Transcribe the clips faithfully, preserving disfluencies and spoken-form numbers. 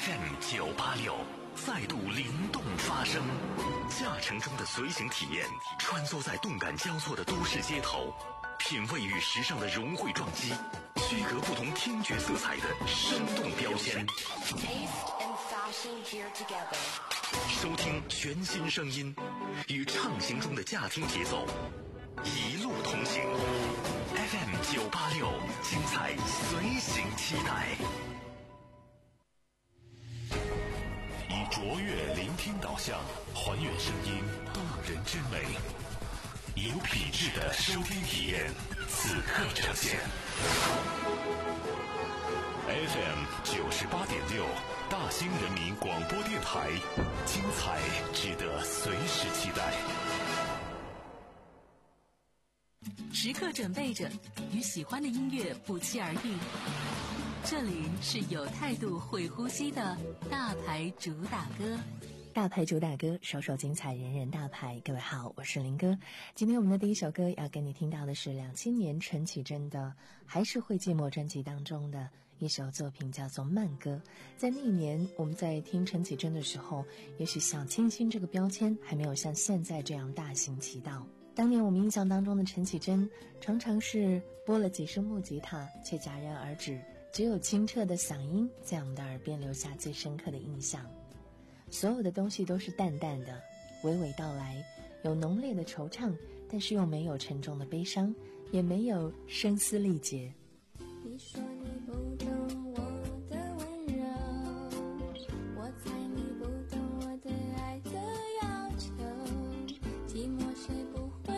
F M 九八六再度灵动发声，驾乘中的随行体验，穿梭在动感交错的都市街头，品味与时尚的融汇撞击，区隔不同听觉色彩的生动标签。收听全新声音，与畅行中的驾听节奏，一路同行。F M 九八六，精彩随行期待。以卓越聆听导向，还原声音动人之美，有品质的收听体验，此刻呈现。F M 九十八点六，大兴人民广播电台，精彩值得随时期待。 时刻准备着，与喜欢的音乐不期而遇。这里是有态度会呼吸的大牌主打歌。 大牌主打歌，首首精彩，人人大牌。各位好，我是林哥。今天我们的第一首歌要跟你听到的是两千年陈绮贞的还是会寂寞专辑当中的一首作品，叫做慢歌。在那一年我们在听陈绮贞的时候，也许小清新这个标签还没有像现在这样大行其道。当年我们印象当中的陈绮贞常常是拨了几声木吉他，却戛然而止，只有清澈的嗓音在我们的耳边留下最深刻的印象。所有的东西都是淡淡的，娓娓道来，有浓烈的惆怅，但是又没有沉重的悲伤，也没有声嘶力竭。 你说你不懂我的温柔，我猜你不懂我对爱的要求，寂寞谁不会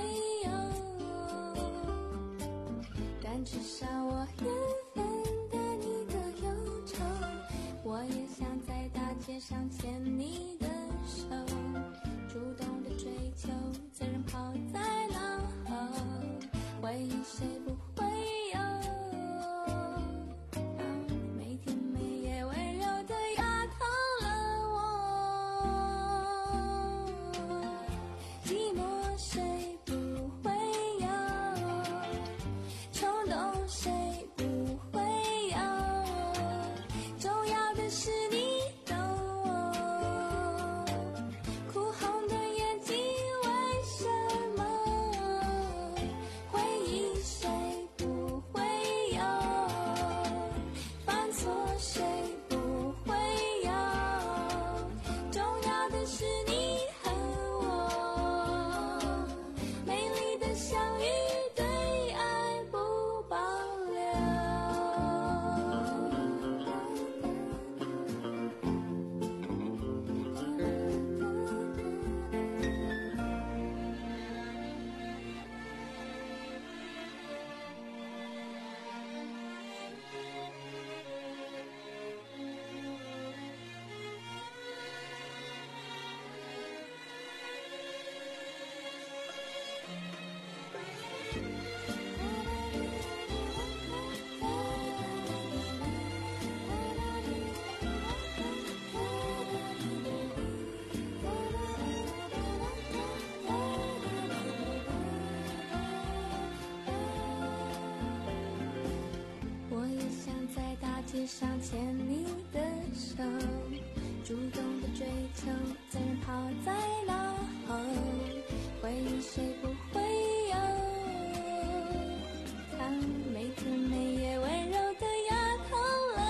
有，但至少我也分得你的忧愁，我也想在大街上牵你的手，主动的追求，责任抛在脑后，回忆谁不会有，每天每夜温柔的压透了我，寂寞谁不会有，冲动谁不会有，重要的是你上牵你的手，主动的追求，责任抛在脑后，回忆谁不会有，当每天每夜温柔的压透了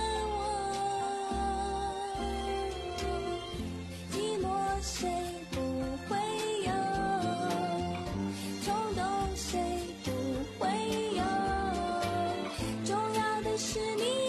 我，寂寞谁不会有，冲动谁不会有，重要的是你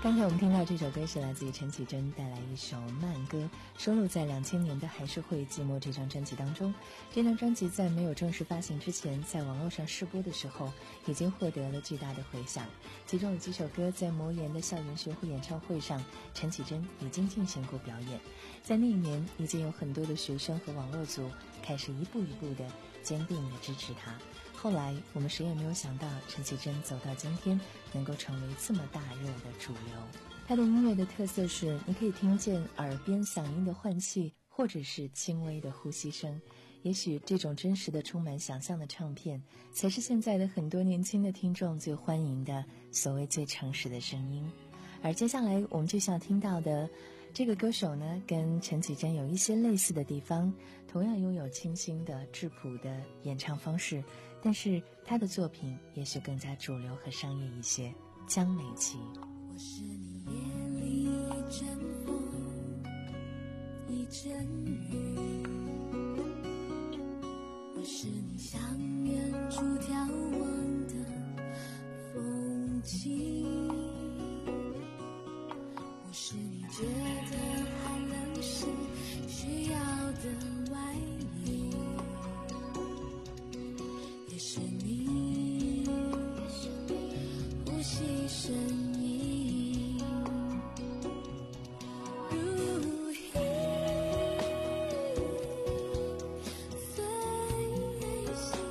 刚才我们听到这首歌是来自于陈绮贞带来一首慢歌，收录在两千年的《还是会寂寞》这张专辑当中。这张专辑在没有正式发行之前，在网络上试播的时候已经获得了巨大的回响，其中有几首歌在魔岩的校园巡回演唱会上，陈绮贞已经进行过表演。在那一年，已经有很多的学生和网络族开始一步一步的坚定的支持她。后来我们谁也没有想到，陈绮贞走到今天能够成为这么大热的主流。她的音乐的特色是，你可以听见耳边嗓音的换气，或者是轻微的呼吸声。也许这种真实的、充满想象的唱片，才是现在的很多年轻的听众最欢迎的所谓最诚实的声音。而接下来我们就想听到的这个歌手呢，跟陈绮贞有一些类似的地方，同样拥有清新的质朴的演唱方式，但是他的作品也许更加主流和商业一些。江美琪， 我是你夜里一阵风，一阵雨，我是你向远处眺望的风景，我是你觉得寒冷时需要的外衣，也是你呼吸声音，如影随形，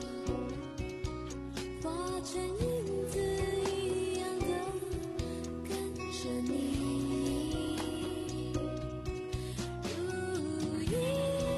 化成影子一样的跟着你，如影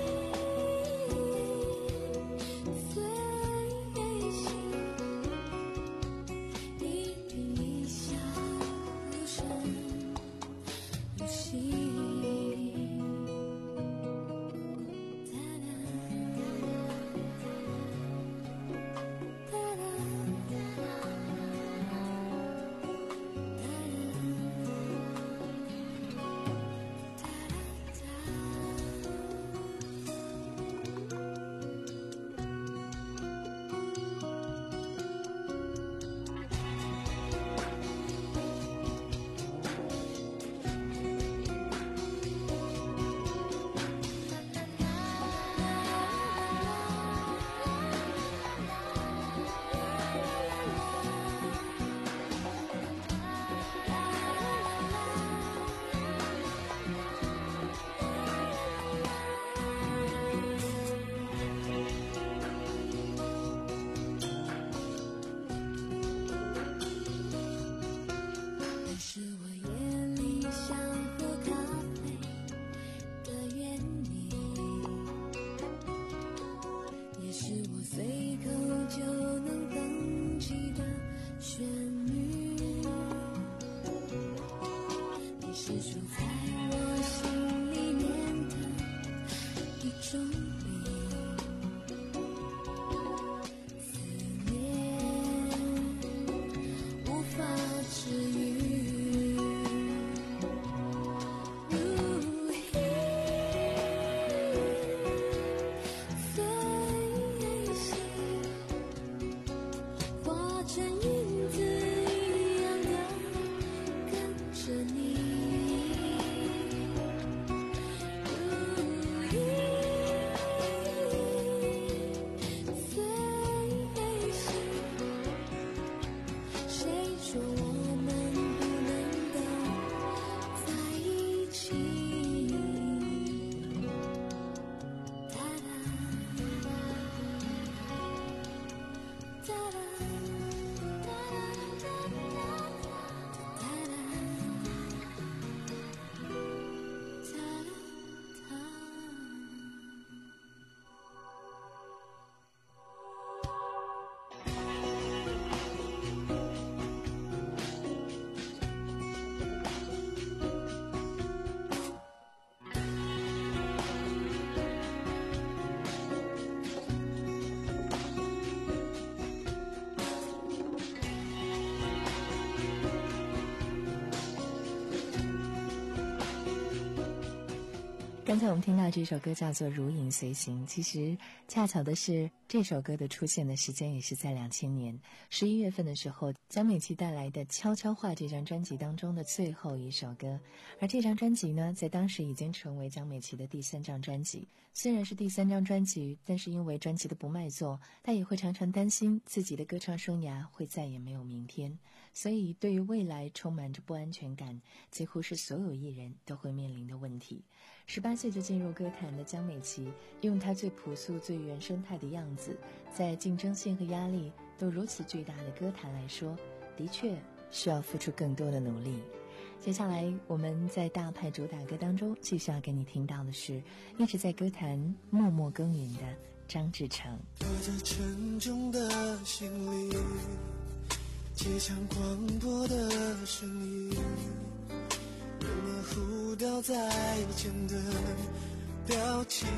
刚才我们听到这首歌叫做《如影随形》，其实恰巧的是这首歌的出现的时间也是在两千年十一月份的时候，江美琪带来的《悄悄话》这张专辑当中的最后一首歌。而这张专辑呢，在当时已经成为江美琪的第三张专辑。虽然是第三张专辑，但是因为专辑的不卖座，她也会常常担心自己的歌唱生涯会再也没有明天，所以对于未来充满着不安全感，几乎是所有艺人都会面临的问题。十八岁就进入歌坛的江美琪，用她最朴素最原生态的样子，在竞争性和压力都如此巨大的歌坛来说，的确需要付出更多的努力。接下来我们在大牌主打歌当中继续要给你听到的是一直在歌坛默默耕耘的张志成。 拖着沉重的行李，街巷广播的声音，人们糊掉在肩的表情，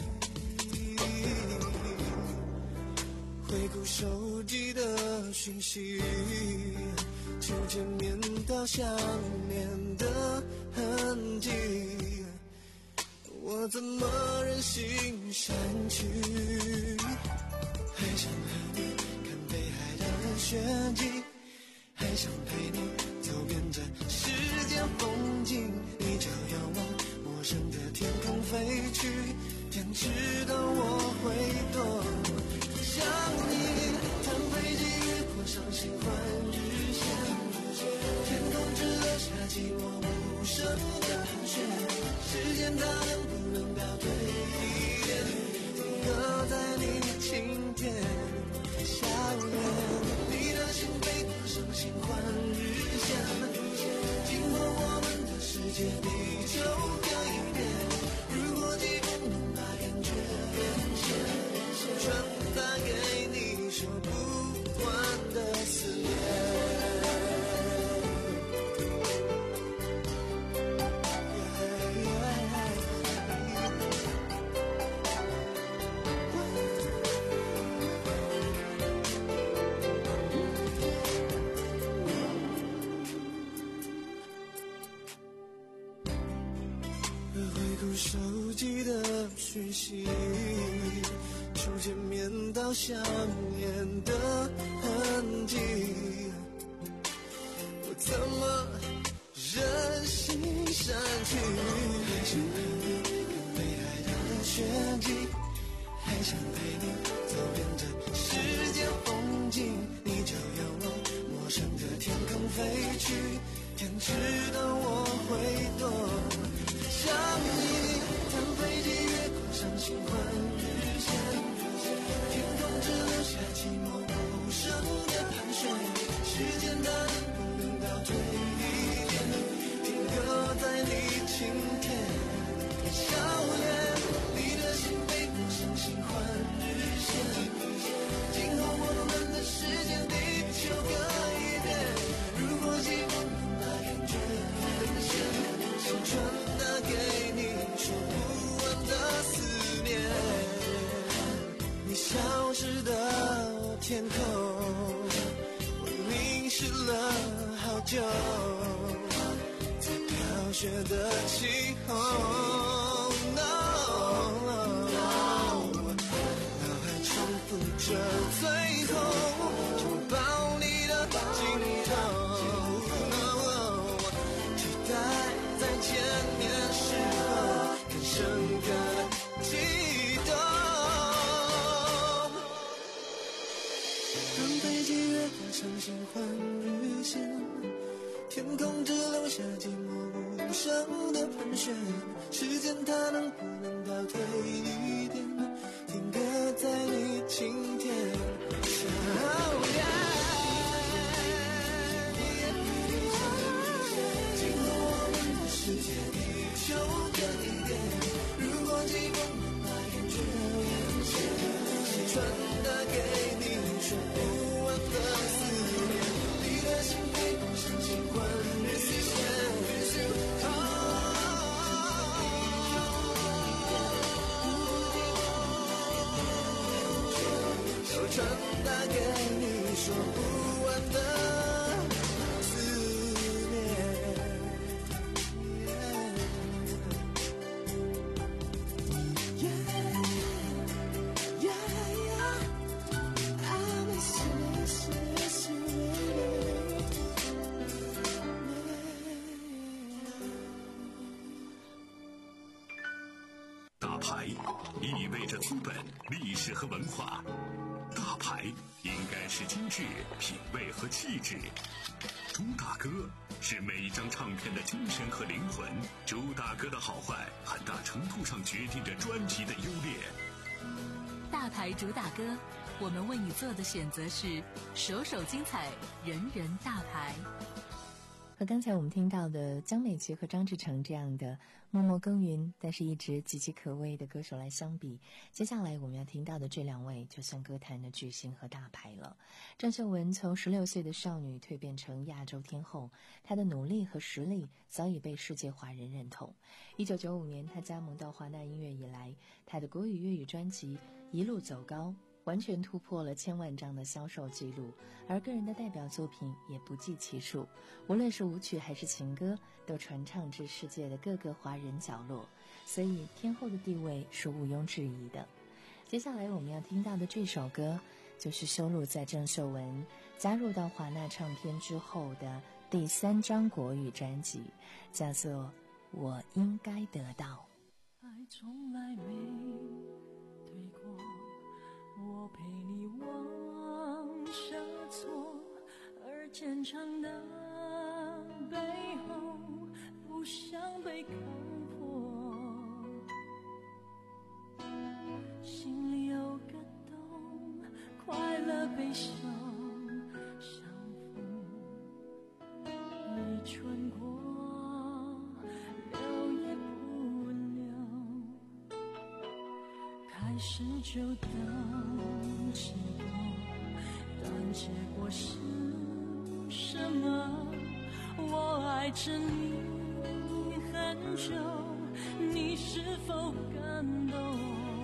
回顾手机的讯息，从见面到想念的痕迹，我怎么忍心删去？还想和你看北海道的雪景，还想陪你走遍这世间风景，你就要往陌生的天空飞去，天知道我会多想你。谈飞机越过伤心换日线，天空只留下寂寞无声的盘旋，时间它能不能倒退一点，停格在你晴天笑脸，你的心飞过伤心换日线，经过我们的世界地球改变，如果疾风能把感觉连线，传达给你说不完的思念。手机的讯息，从见面到想念的痕迹，我怎么忍心删去？还想和你看北海道的雪景，还想陪你走遍这世间风景，你就要往陌生的天空飞去，天知道我会多想你。谈飞机越过伤心换日线，天空只留下寂寞无声的盘旋，时间它能不能倒退一点，停格在你晴天笑脸，你的心飞过伤心换日线，今后我们的时间地球各一边，如果寂寞能把感觉连线，就传达给你说不完的思念，你消失的天空，我凝视了好久，在飘雪的气候， no, no, 脑海重复着最后拥抱你的镜头， no, 期待在见面时候更深刻的悸动，让飞机越过伤心换日线，天空只留下寂寞无声的盘旋，时间它能不能倒退一点，停格在你晴天笑脸，经过我们的世界地球各一边，如果寂寞能把感觉连线，传达给你说不完的思念，你的心飞过伤心换日线，要传达给你说不完的思念。 大牌意味着资本、历史和文化，大牌应该是精致、品味和气质。朱大哥是每一张唱片的精神和灵魂，朱大哥的好坏很大程度上决定着专辑的优劣。 大牌主打歌，我们为你做的选择是首首精彩，人人大牌。 和刚才我们听到的江美琪和张志成这样的默默耕耘但是一直岌岌可危的歌手来相比，接下来我们要听到的这两位就算歌坛的巨星和大牌了。郑秀文从十六岁的少女蜕变成亚洲天后，她的努力和实力早已被世界华人认同。一九九五年她加盟到华纳音乐以来，她的国语粤语专辑一路走高，完全突破了千万张的销售记录，而个人的代表作品也不计其数，无论是舞曲还是情歌，都传唱至世界的各个华人角落，所以天后的地位是毋庸置疑的。接下来我们要听到的这首歌，就是收录在郑秀文加入到华纳唱片之后的第三张国语专辑，叫做《我应该得到》。 爱从来没对过，我陪你往下错，而坚强的背后不想被看破，心里有个洞，快乐悲伤相逢，已穿过留也不留，开始就等结果，但结果是什么？我爱着你很久，你是否感动？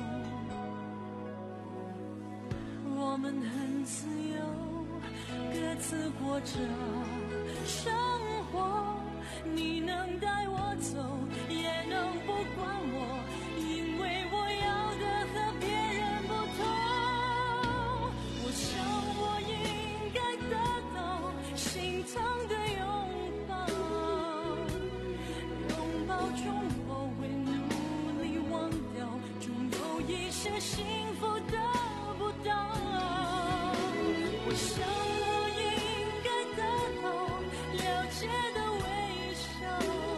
我们很自由，各自过着生活，你能带我走，也能不管我，因为我要的和别人不同。我想我应该得到心疼的拥抱，拥抱中我会努力忘掉，总有一些幸福得不到。我想我应该得到了解的微笑，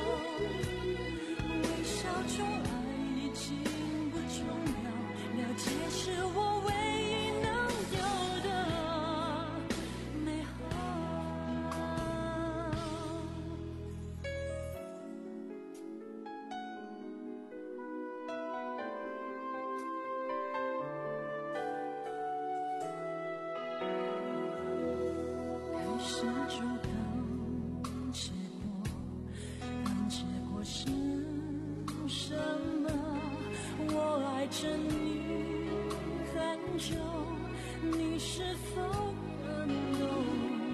微笑中爱已经不重要，了解是我唯一能有的美好。开始就等结果，但结果是什么？我爱着你很久，你是否感动？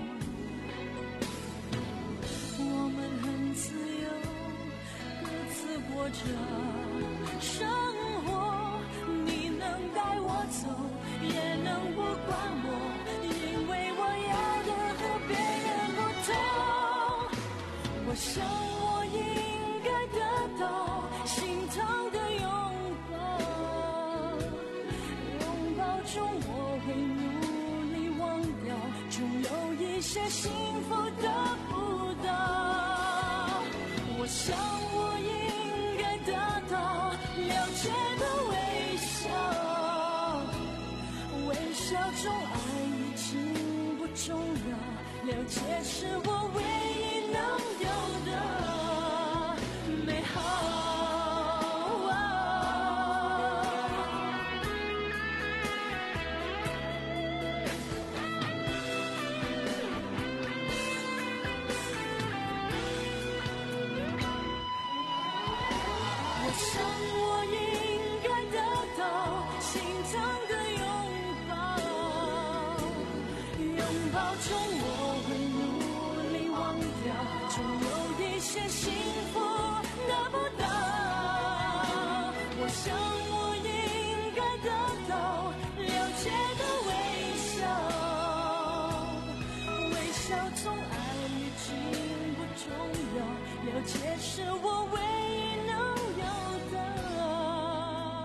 我们很自由，各自过着生活，你能带我走，也能不管我，因为我要的和别人不同。我想我应该得到心疼的拥抱，拥抱中我会努力忘掉，总有一些幸福得不到。我想我应该得到了解的微笑，微笑中爱已经不重要，了解是我唯一能有的美好。我想我应该得到心疼的拥抱，拥抱中我会努力忘掉，总有一些幸福得不到。我想我应该得到了解的微笑，微笑中爱已经不重要，了解是我唯一能有的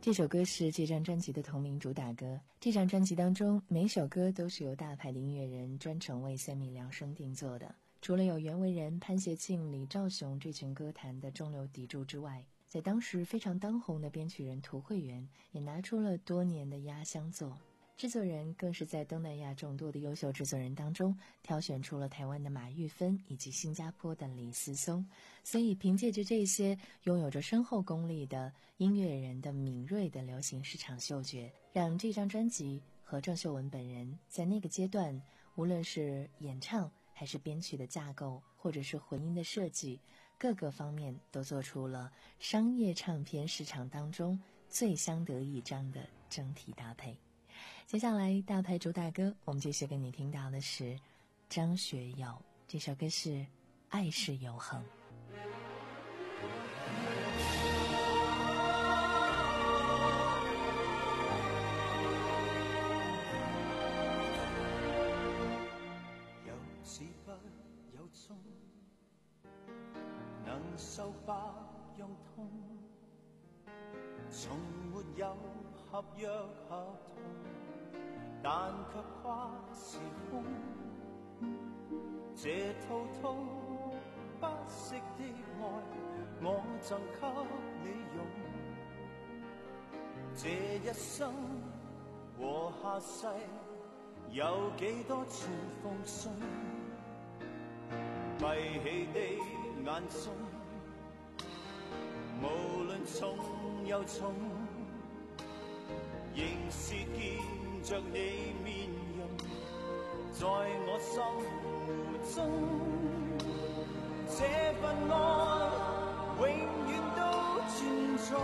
这首歌是这张专辑的同名主打歌。这张专辑当中，每首歌都是由大牌的音乐人专程为三米量身定做的。除了有袁惟仁、潘协庆、李兆雄这群歌坛的中流砥柱之外，在当时非常当红的编曲人涂慧源也拿出了多年的压箱作。制作人更是在东南亚众多的优秀制作人当中挑选出了台湾的马玉芬以及新加坡的李思松，所以凭借着这些拥有着深厚功力的音乐人的敏锐的流行市场嗅觉，让这张专辑和郑秀文本人在那个阶段，无论是演唱还是编曲的架构，或者是混音的设计，各个方面都做出了商业唱片市场当中最相得益彰的整体搭配。接下来大牌主打歌，我们继续跟你听到的是张学友，这首歌是《爱是永恒》。 有始不有終，能受百樣痛，從沒有合約合同，但卻跨時空。這滔滔不息的愛，我贈給你用。這一生和下世，有幾多次奉送？閉起的眼中，無論重又重，仍是見着你面容，在我心湖中，這份愛永遠都存在，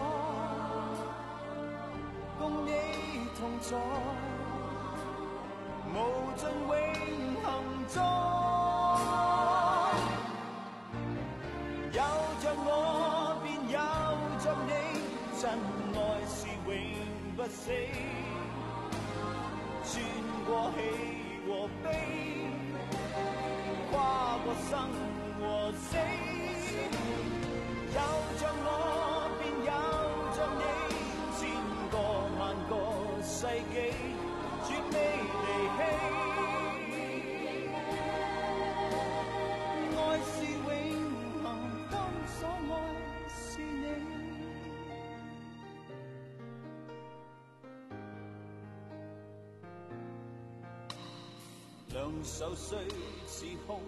共你同在，無盡永恆中。有着我便有着你，真愛是永不死，穿過喜和悲，跨過生和死。有着我便有着你，千個萬個世紀，絕未離棄。愛是永恆，當所愛是你。兩手雖是空，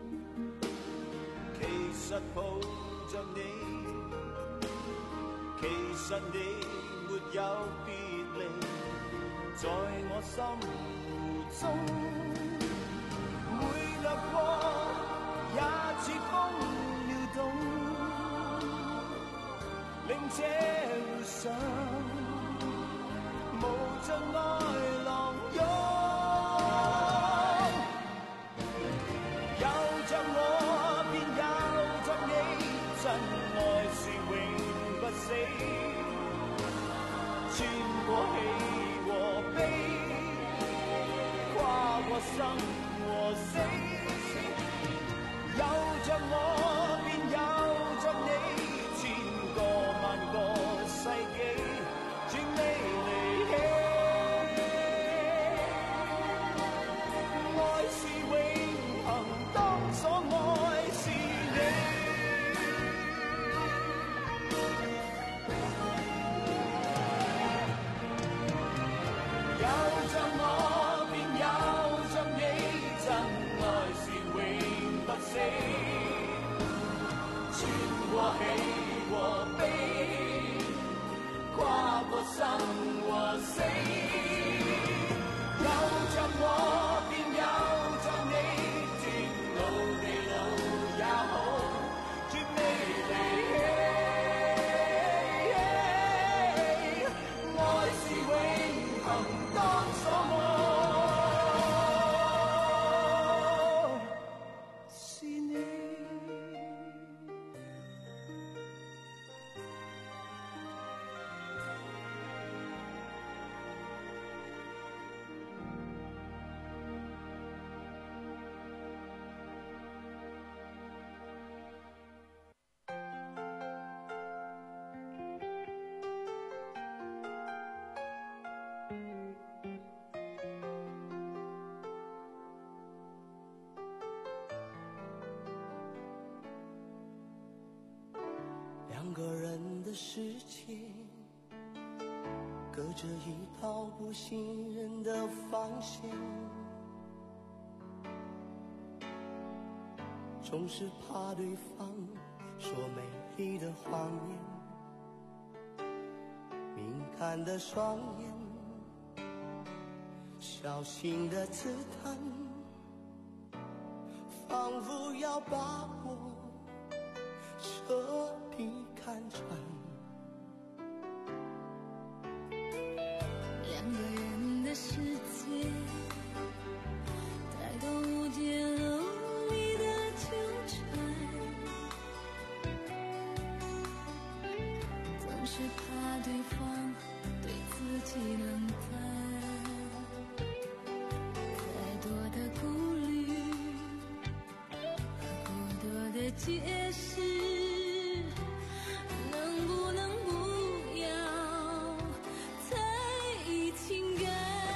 其實抱着你，其實你沒有別離，在我心湖中，每掠過也似風撩動，令這回想無盡愛浪湧。穿過喜和悲，跨過生和死，有着我便有着你，千個萬個世紀，絕未離棄。愛是永恆，當所愛是你。穿過喜和悲，跨過生和死，有着我便有着你，天老地老也好，絕未離棄。愛是永恆，當两个人的世界，隔着一道不信任的防线，总是怕对方说美丽的谎言，敏感的双眼，小心的刺探，仿佛要把我彻底看穿。 两个人的世界，太多无解和无力的纠缠，总是怕对方对自己冷淡，太多的顾虑和过多的解释，能不能不要在意情感？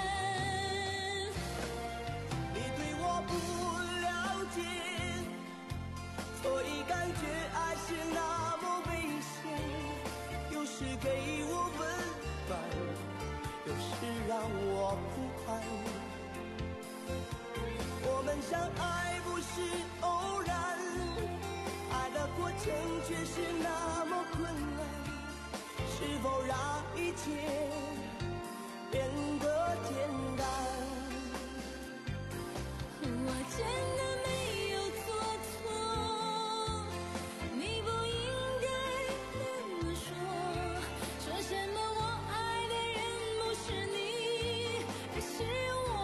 你对我不了解，所以感觉爱是那么危险，有时给我温暖，有时让我不安。我们相爱不是偶然，爱的过程却是那么困难，是否让一切变得简单？ 我真的没有做错，你不应该那么说，说什么我爱的人不是你，而是我。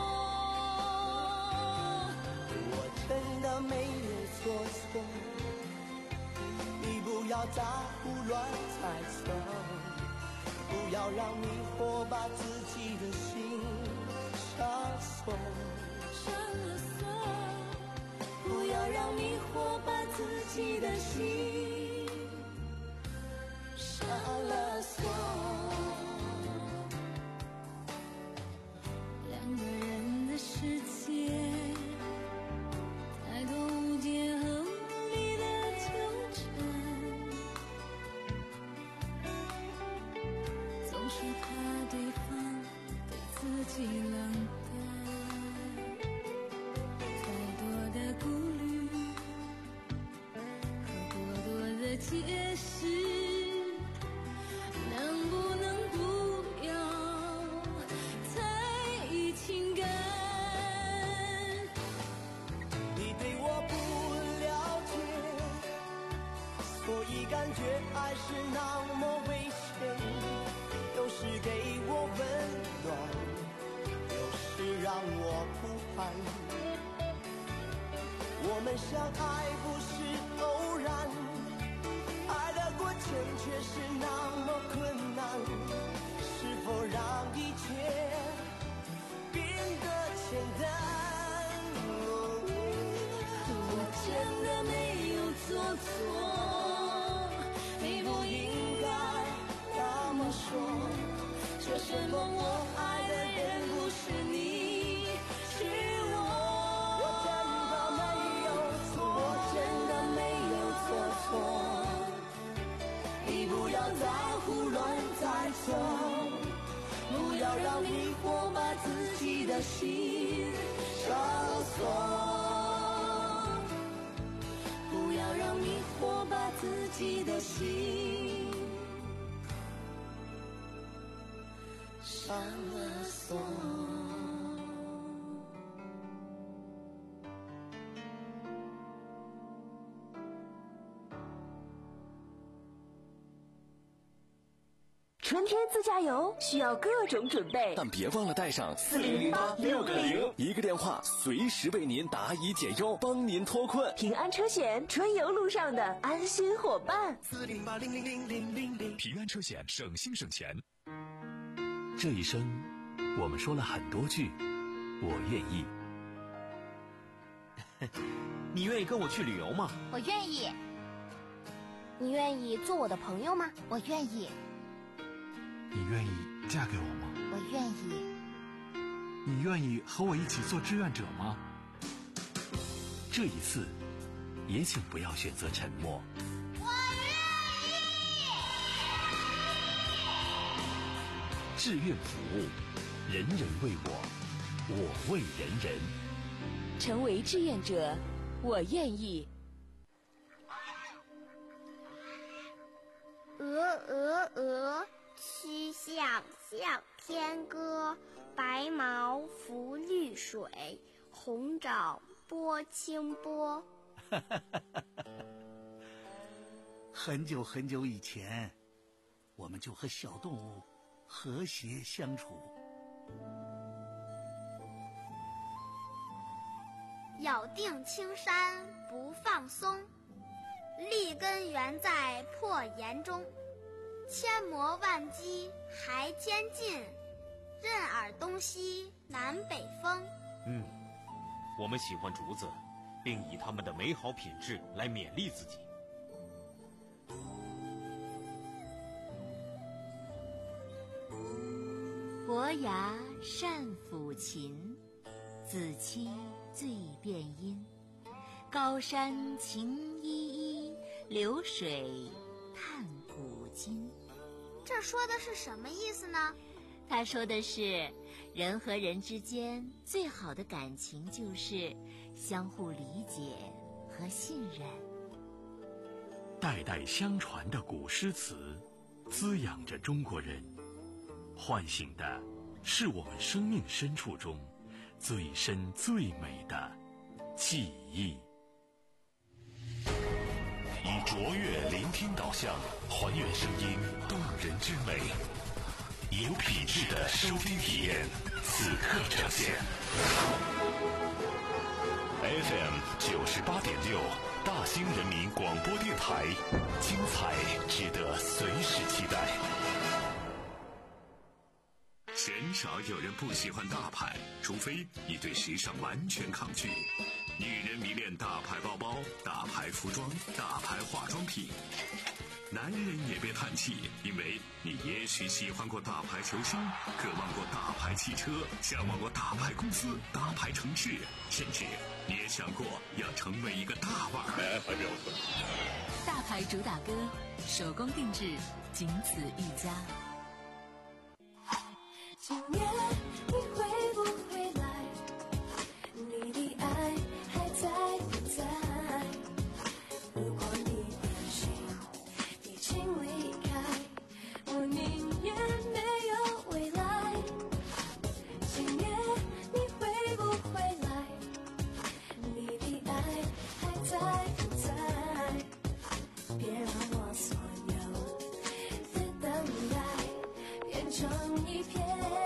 我真的没有做错，你不要在胡乱猜测，不要让迷惑把自己的心上锁， 上了锁，不要让迷惑把自己的心上了锁。两个人的世界，太多无解和无力的纠缠，总是怕对方对自己冷淡，太多的顾虑和过多的解释，能不能不要在意情感？ 你对我不了解，所以感觉爱是那么危险，有时给我温暖，有时让我不安。我们相爱不是偶然，爱的过程却是那么困难，是否让一切变得简单？ 我真的没有做错，你不应该那么说，说什么我爱的人不是你，是我。 我真的没有错， 我真的没有做错，你不要再胡乱猜测，不要让迷惑把自己的心上锁，不要让迷惑把自己的心上了锁。 春天自驾游需要各种准备， 但别忘了带上四零零八六个零， 一个电话随时为您答疑解忧，帮您脱困。 平安车险，春游路上的安心伙伴。 四零八零零零零零零， 平安车险，省心省钱。这一生，我们说了很多句“我愿意”。 你愿意跟我去旅游吗？ 我愿意。你愿意做我的朋友吗？我愿意。 你愿意嫁给我吗？ 我愿意。 你愿意和我一起做志愿者吗？ 这一次，也请不要选择沉默。 我愿意。 志愿服务，人人为我，我为人人。 成为志愿者，我愿意。 鹅鹅鹅，曲项向天歌。白毛浮绿水，红爪拨清波。 很久很久以前，我们就和小动物和谐相处。 咬定青山不放松，立根原在破岩中。千磨万击还坚劲，任尔东西南北风。 嗯，我们喜欢竹子，并以它们的美好品质来勉励自己。 伯牙善抚琴，子期最辨音。高山晴依依，流水探古今。 这说的是什么意思呢？ 他说的是，人和人之间最好的感情就是相互理解和信任。 代代相传的古诗词，滋养着中国人，唤醒的是我们生命深处中最深最美的记忆。以卓越聆听导向，还原声音动人之美，有品质的收听体验，此刻呈现。F M 九十八点六，大兴人民广播电台，精彩值得随时期待。鲜少有人不喜欢大牌，除非你对时尚完全抗拒。女人迷恋大牌包包、大牌服装、大牌化妆品。男人也别叹气，因为你也许喜欢过大牌球星，渴望过大牌汽车，向往过大牌公司、大牌城市，甚至你也想过要成为一个大腕儿。还没有错。 大牌主打歌，手工定制，仅此一家。 今夜你会不会来？你的爱还在不在？如果你变心，你请离开，我宁愿没有未来。今夜你会不会来？你的爱还在不在？别让我所有的等待变成一片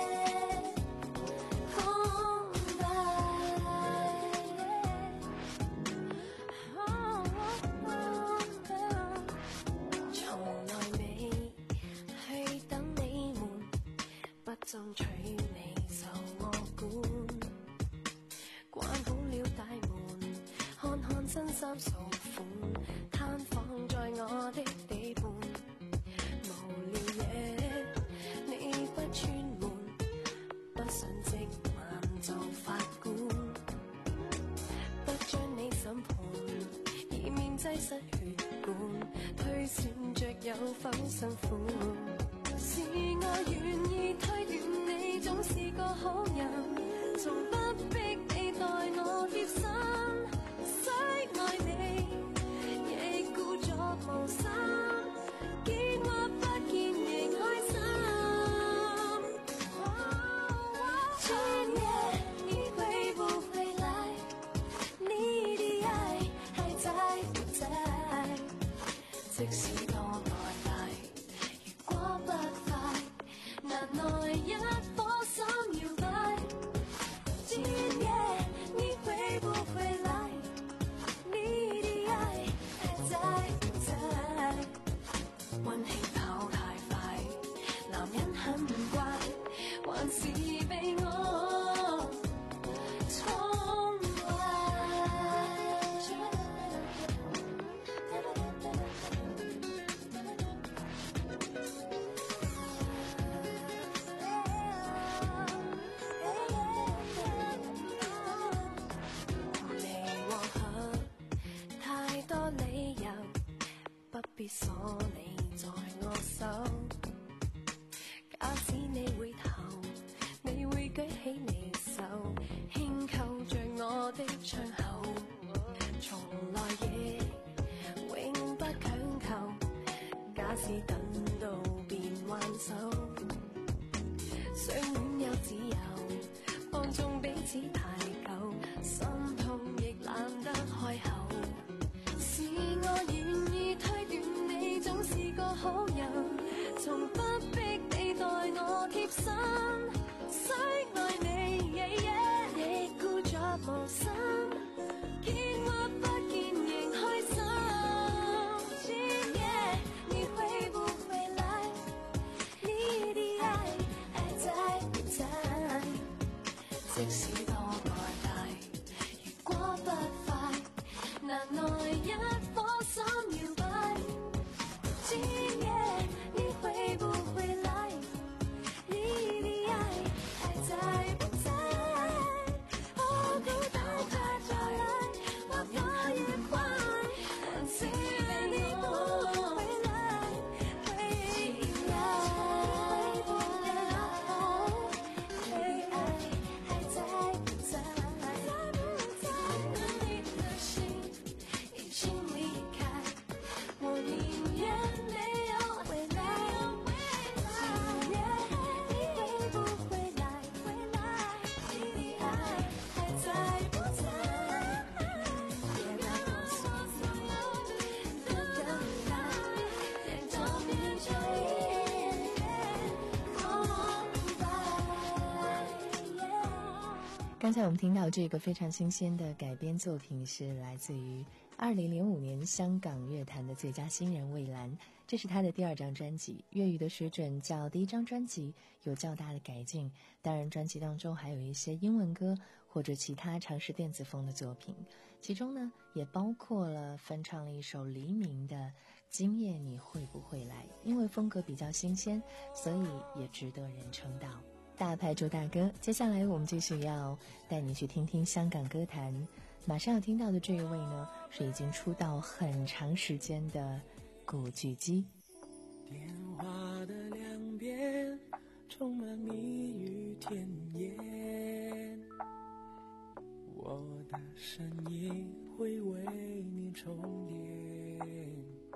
爭取你受我管，關好了大門，看看新衫數款，攤放在我的地盤。無聊嘢你不串門，不想即晚做法官，不將你審判，以免擠塞血管，推算着有否辛苦。是我願意推斷你總是個好人，從不逼你待我貼身，雖愛你亦故作無心，見或不見亦開心。今夜你會不會來？你的愛還在不在？即使多愛戴，如果不快，難耐一顆心搖擺。今夜你會不會來？你的愛還在不在？溫馨跑太快，男人很怪，還是被我寵壞。不必鎖你在我手，假使你會想擁有自由，放縱彼此太久，心痛亦懶得開口。是我願意推斷你總是個好友，從不逼你待我貼身，想愛你，亦故作無心，見或不見仍開心。Yeah, 你會不會來？你的愛還在不在？即使多愛大，如果不快，難耐一顆心搖擺。Yeah, 你會不會來？你的愛還在不在？哦，孤單它就來，或多也快。但是你不會來，會來，會不會來？你愛還在不在？你的心已經離開，我寧願沒有未來。你會不會來？你的愛還在不在？別讓我所有的等待變成一場空白。 刚才我们听到这个非常新鲜的改编作品，是来自于二零零五年香港乐坛的最佳新人蔚蓝，这是他的第二张专辑，粤语的水准较第一张专辑有较大的改进。当然，专辑当中还有一些英文歌或者其他尝试电子风的作品，其中呢也包括了翻唱了一首黎明的《今夜你会不会来》，因为风格比较新鲜，所以也值得人称道。大牌主打歌，接下来我们继续要带你去听听香港歌坛。马上要听到的这一位呢，是已经出道很长时间的古巨基。 电话的两边充满蜜语甜言，我的声音会为你充电。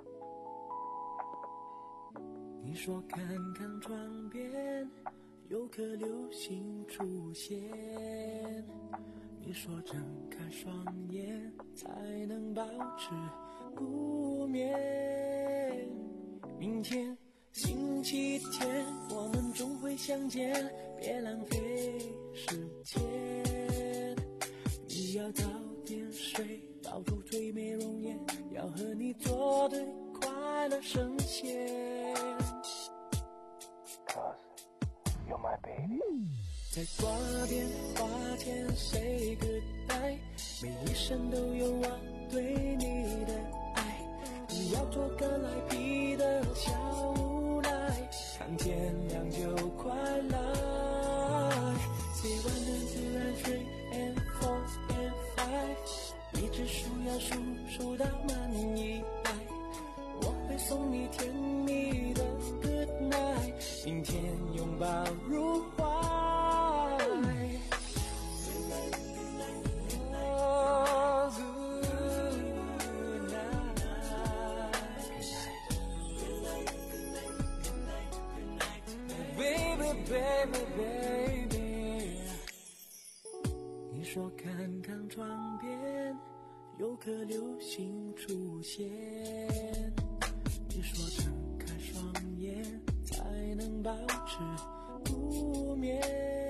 你说看看窗边有颗流星出现，你说睁开双眼才能保持不眠。明天星期天我们终会相见，别浪费时间。你要早点睡，保住最美容颜，要和你作对，快乐神仙。You're my baby。 在挂电话前 say goodbye， 每一声都有我对你的爱。你要做个赖皮的小无赖，看天亮就快来。 Say one and two and three and four and five， 一直数要数数到满一百，我会送你甜蜜的 good night， 明天拥抱入怀。 Baby, baby， 你说看看窗边有颗流星出现，你说睁开双眼才能保持不眠。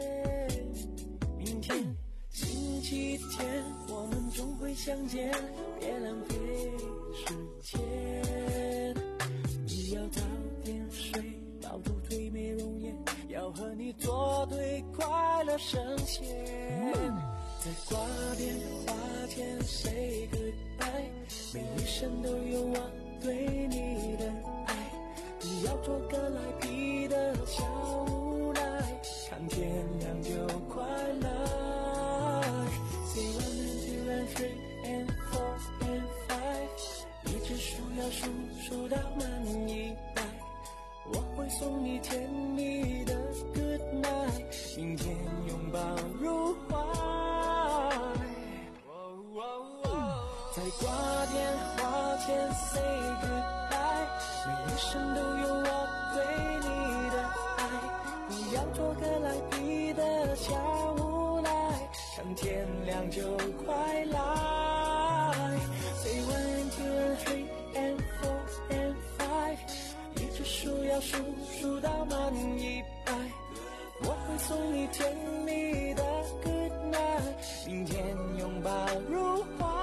明天星期天我们终会相见，别浪费时间。你要早点睡，保住最美容颜。 要和你作对，快乐神仙。在挂电话前 say goodbye， 每一声都有我对你的爱。你要做个赖皮的小无赖，看天亮就快来。Say one and two and three and four and five， 一直数要数数到满一百。 我会送你甜蜜的 good night， 明天拥抱入怀。在挂电话前 say goodbye， 每一声都有我对你的爱。你要做个赖假无奈，看天亮就快来。Say one two three and four and five， 一直数要数数到满一百，我会送你甜蜜的 good night， 明天拥抱入怀。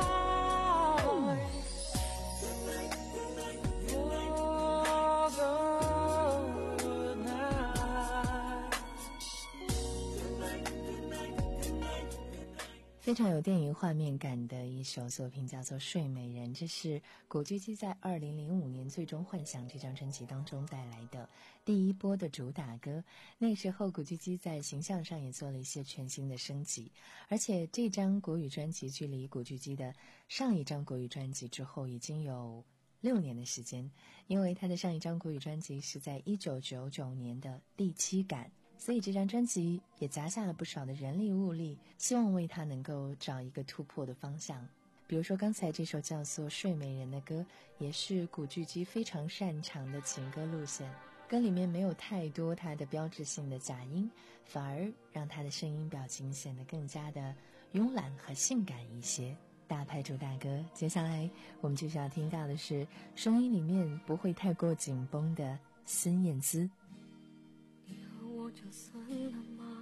非常有电影画面感的一首作品叫做《睡美人》，这是古巨基在二零零五年《最终幻想》这张专辑当中带来的第一波的主打歌。那时候古巨基在形象上也做了一些全新的升级，而且这张国语专辑距离古巨基的上一张国语专辑之后已经有六年的时间，因为他的上一张国语专辑是在一九九九年的《第七感》，所以这张专辑也砸下了不少的人力物力，希望为他能够找一个突破的方向。比如说刚才这首叫做《睡美人》的歌，也是古巨基非常擅长的情歌路线，歌里面没有太多他的标志性的假音，反而让他的声音表情显得更加的慵懒和性感一些。大牌主大歌，接下来我们就要听到的是声音里面不会太过紧绷的孙燕姿。 你和我就算了吗？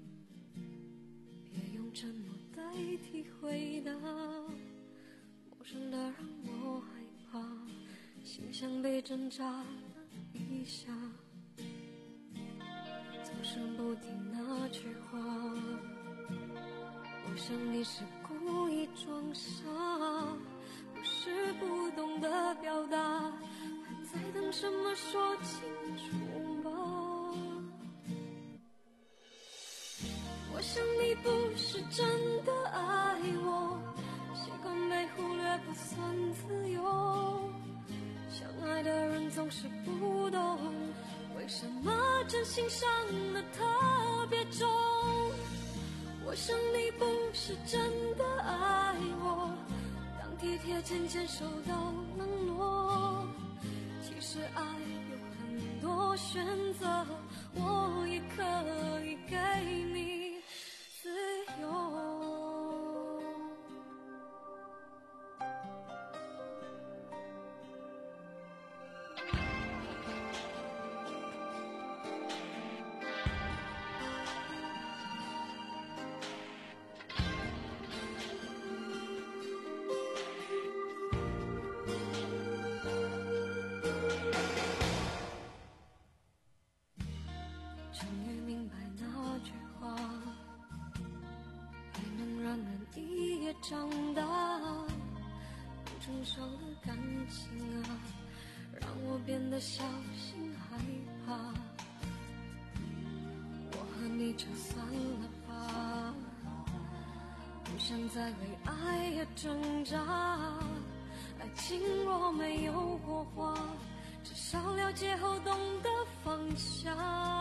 别用沉默代替回答，陌生的让我害怕，心像被针扎了一下，总是不听那句话，我想你是故意装傻，不是不懂得表达，还在等什么说清楚吧。我想你不是真的爱我，习惯被忽略不算自由，相爱的人总是不懂，为什么真心伤得特别重。我想你不是真的爱我，当体贴渐渐受到冷落，其实爱有很多选择，我也可以给你自由。终于明白那句话，还能让人一夜长大，不成熟的感情啊，让我变得小心害怕。我和你就算了吧，不想再为爱而挣扎，爱情若没有火花，至少了解后懂得放下。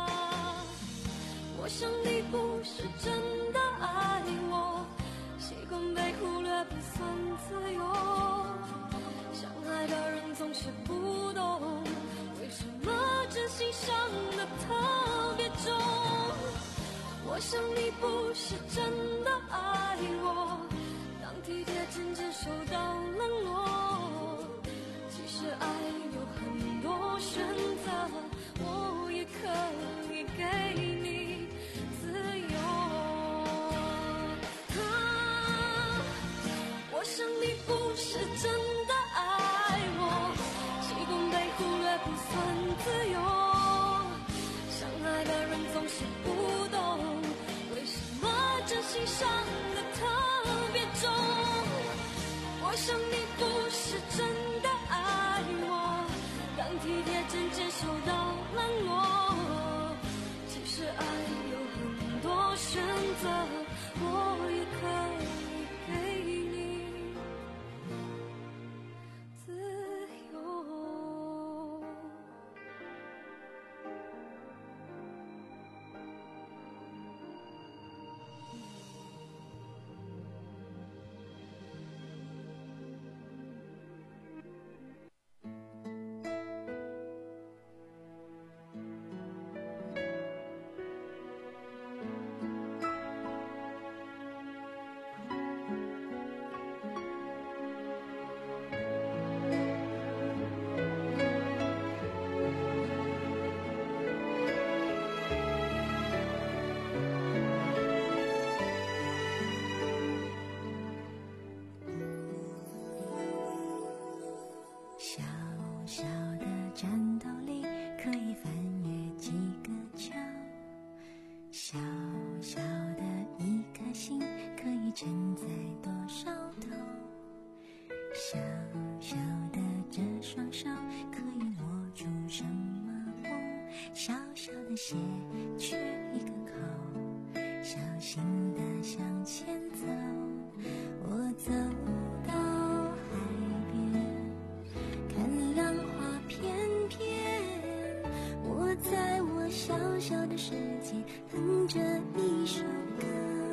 我想你不是真的爱我，习惯被忽略不算自由，相爱的人总是不懂，为什么真心伤得特别重。我想你不是真的爱我，当体贴渐渐受到冷落，其实爱有很多选择，我也可以给你自由。啊，我想你不是真的爱我，习惯被忽略不算自由，相爱的人总是不懂，为什么真心伤得特别重。我想你不是真的爱我，当体贴渐渐受到冷落， 鞋缺一根口，小心地向前走。我走到海边，看浪花翩翩。我在我小小的世界哼着一首歌，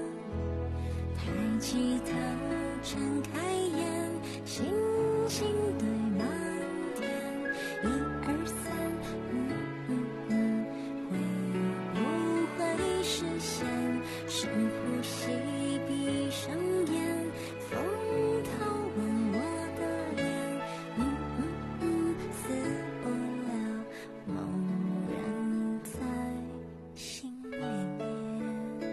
抬起头，睁开眼，星星堆满天。一二三，嗯嗯嗯，会不会实现？深呼吸，闭上眼，风头吻我的脸，嗯嗯嗯，死不了，梦人在心里面。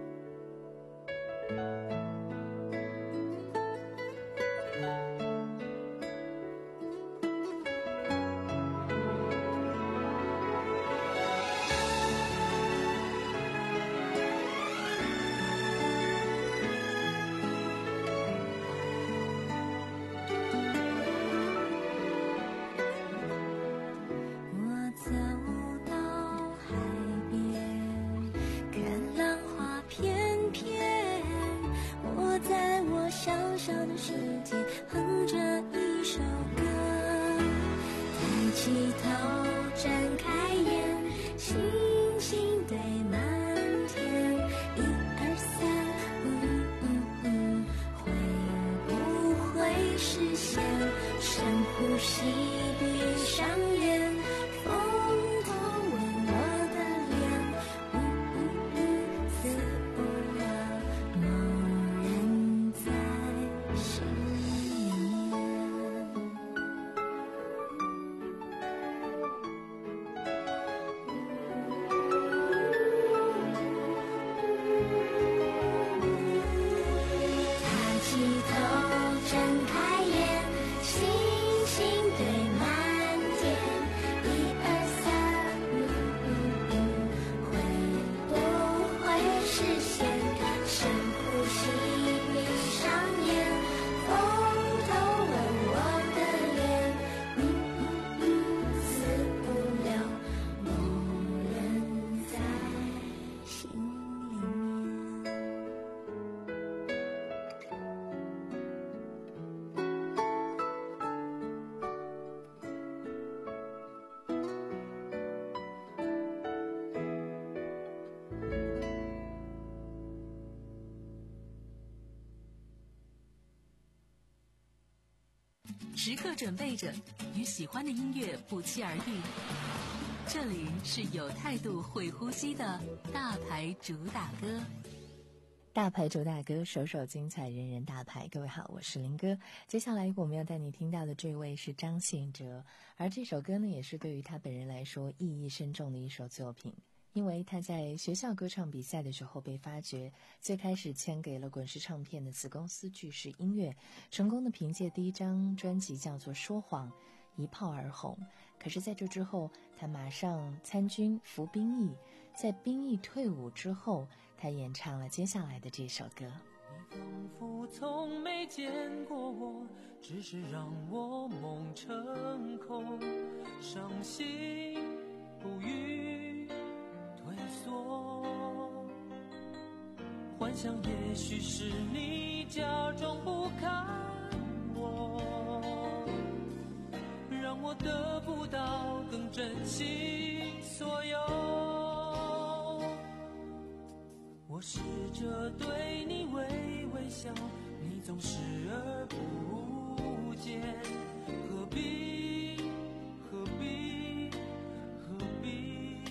我走到海边，看浪花翩翩。我在我小小的世界哼着一首歌，抬起头，睁开眼，星星堆满天。一二三，嗯嗯嗯，会不会实现？深呼吸，闭上眼，风头吻我的脸，嗯嗯嗯，死不了，梦人在心里面。抬起头，睁开眼，星星堆满天。一二三，嗯嗯嗯，会不会实现？深呼吸，闭上眼，风头吻我的脸，嗯嗯嗯，死不了，梦人在心里面。 时刻准备着，与喜欢的音乐不期而遇。这里是有态度、会呼吸的大牌主打歌。 大牌主打歌，首首精彩，人人大牌。各位好，我是林哥。接下来我们要带你听到的这位是张信哲，而这首歌呢，也是对于他本人来说意义深重的一首作品。因为他在学校歌唱比赛的时候被发掘，最开始签给了滚石唱片的子公司巨石音乐，成功的凭借第一张专辑叫做《说谎》一炮而红。可是在这之后，他马上参军服兵役，在兵役退伍之后，他演唱了接下来的这首歌。 你仿佛从没见过我，只是让我梦成空，伤心不语退缩，幻想也许是你假装不看我，让我得不到更珍惜所有。我试着对你微微笑，你总视而不见，何必何必何必，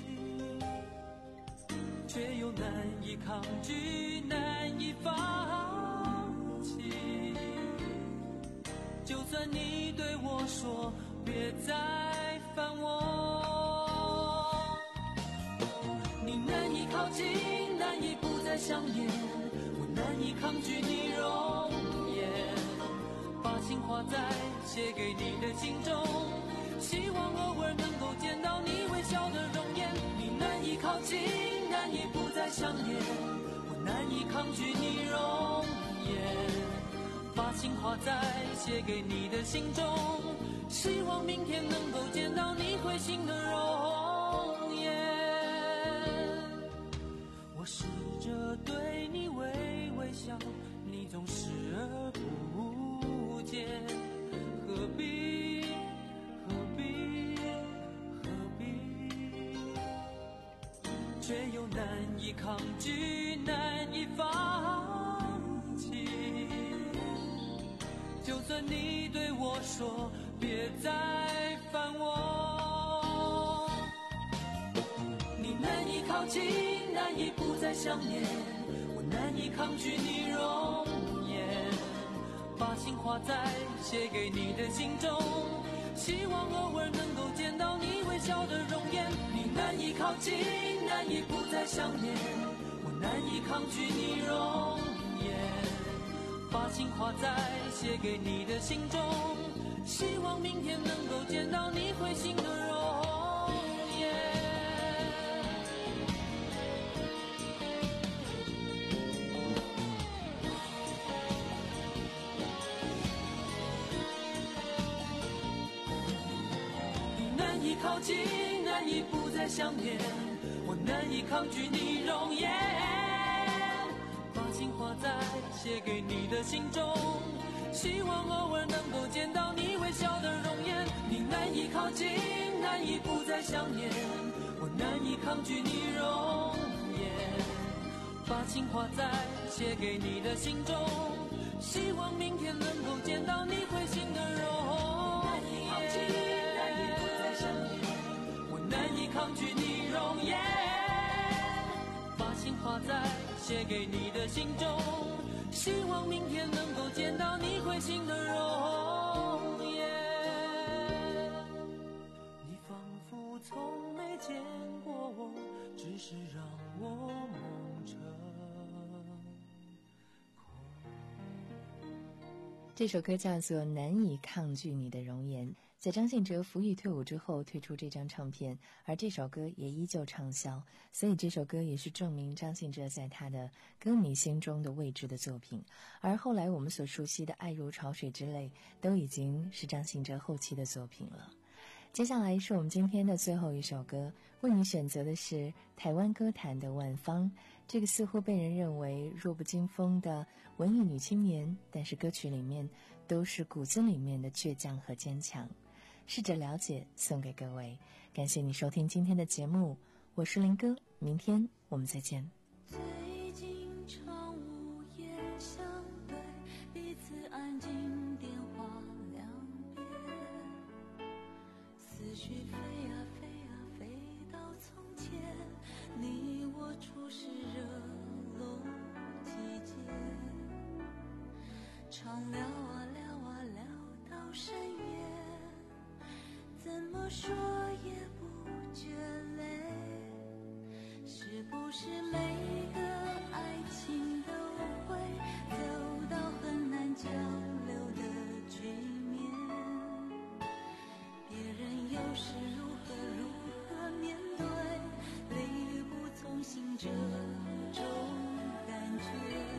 却又难以抗拒，难以放弃。就算你对我说别再烦我，你难以靠近，难以不再想念，我难以抗拒你容颜，把情画在写给你的信中，希望偶尔能够见到你微笑的容颜。你难以靠近，难以不再想念，我难以抗拒你容颜，把情画在写给你的信中，希望明天能够见到你会心的容颜。 我试着对你微微笑，你总视而不见，何必何必何必，却又难以抗拒，难以放弃。就算你对我说别再烦我，你难以靠近，难以不再想念，我难以抗拒你容颜，把心画在写给你的信中，希望偶尔能够见到你微笑的容颜。你难以靠近，难以不再想念，我难以抗拒你容颜，把心画在写给你的信中，希望明天能够见到你会心的容颜。你难以靠近，难以不再想念，我难以抗拒你容颜，把心画在写给你的信中，希望偶尔能够见到你微笑的容颜。你难以靠近，难以不再想念，我难以抗拒你容颜，把心画在写给你的信中，希望明天能够见到你会心的容颜。难以抗拒你容颜，把心画在写给你的信中，希望明天能够见到你会心的容颜。你仿佛从没见过我，只是让我梦成这首歌叫做《难以抗拒你的容颜》，在张信哲服役退伍之后推出这张唱片，而这首歌也依旧畅销，所以这首歌也是证明张信哲在他的歌迷心中的位置的作品。而后来我们所熟悉的《爱如潮水》之类，都已经是张信哲后期的作品了。接下来是我们今天的最后一首歌，为你选择的是台湾歌坛的万芳，这个似乎被人认为弱不禁风的文艺女青年，但是歌曲里面都是骨子里面的倔强和坚强。试着了解，送给各位。感谢你收听今天的节目，我是林哥，明天我们再见。 最近常无言相对，彼此安静电话两边，思绪飞啊飞啊飞到从前，你我初识热络季节，常聊啊聊啊聊到深夜，怎么说也不觉累，是不是每个爱情都会走到很难交流的局面，别人又是如何如何面对，力不从心这种感觉，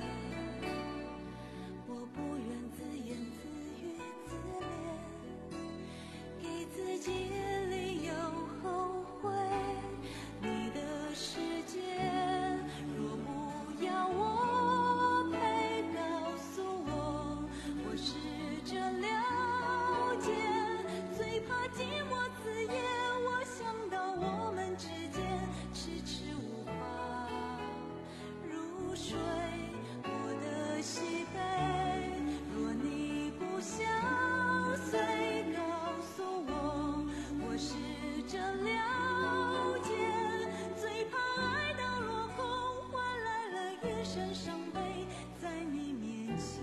我不愿自言自语自怜，给自己理由后悔，你的世界若不要我陪，告诉我，我试着了解，最怕寂寞子夜，我想到我们之间迟迟无法入睡，我的喜悲，若你不相随，告诉我，我试着了解，最怕爱到落空，换来了一身伤悲，在你面前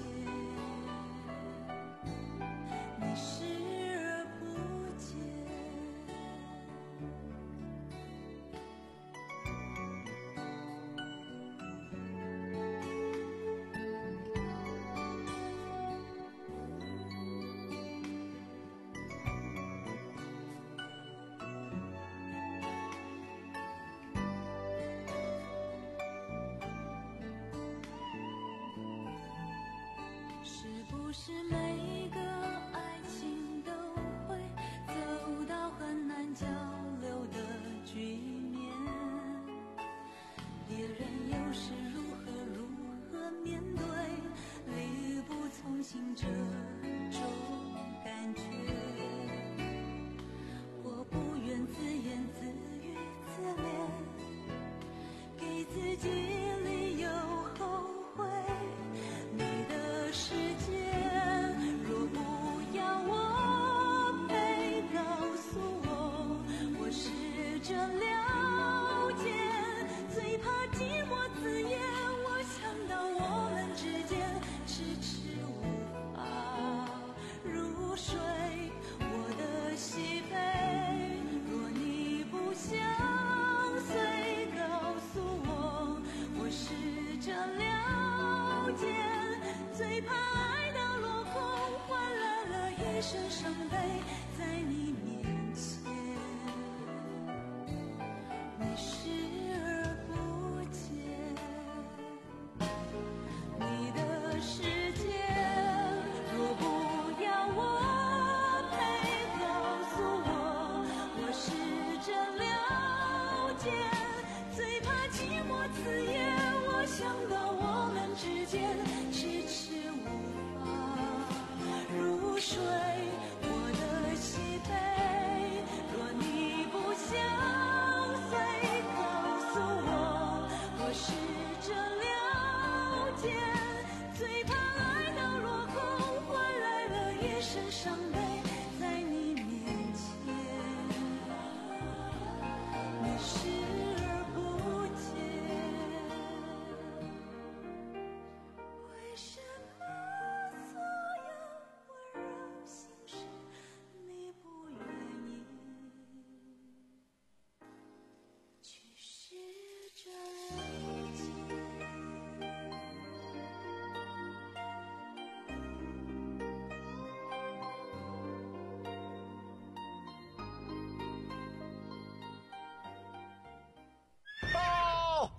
你视而不见。是不是每个爱情都会走到很难交流的局面，别人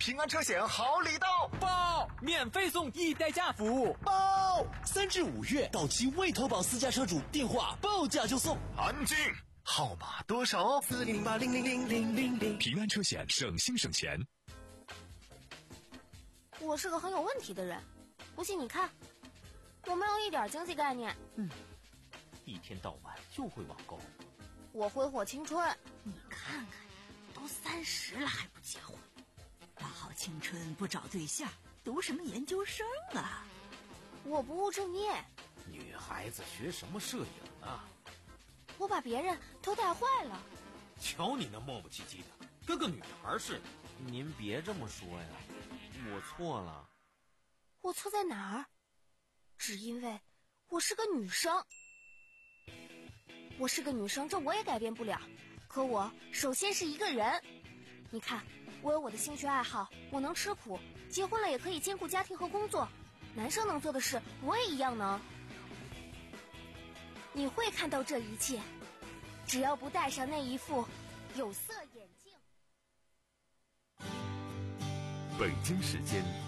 平安车险好礼到， 报免费送一代驾服务， 报三至五月到期未投保私家车主电话报价就送。 安静，号码多少？ 四零零八零零零零零零。 平安车险，省心省钱。 我是个很有问题的人，不信你看，我没有一点经济概念。 嗯，一天到晚就会网购。 我挥霍青春， 你看看，都三十了还不结婚，大好青春不找对象，读什么研究生啊？ 我不务正业。 女孩子学什么摄影啊？ 我把别人都带坏了。 瞧你那磨磨唧唧的，跟个女孩似的。您别这么说呀，我错了。 我错在哪儿？只因为我是个女生。我是个女生，这我也改变不了。可我首先是一个人。你看，我有我的兴趣爱好，我能吃苦，结婚了也可以兼顾家庭和工作。男生能做的事，我也一样能。你会看到这一切，只要不戴上那一副有色眼镜。 北京时间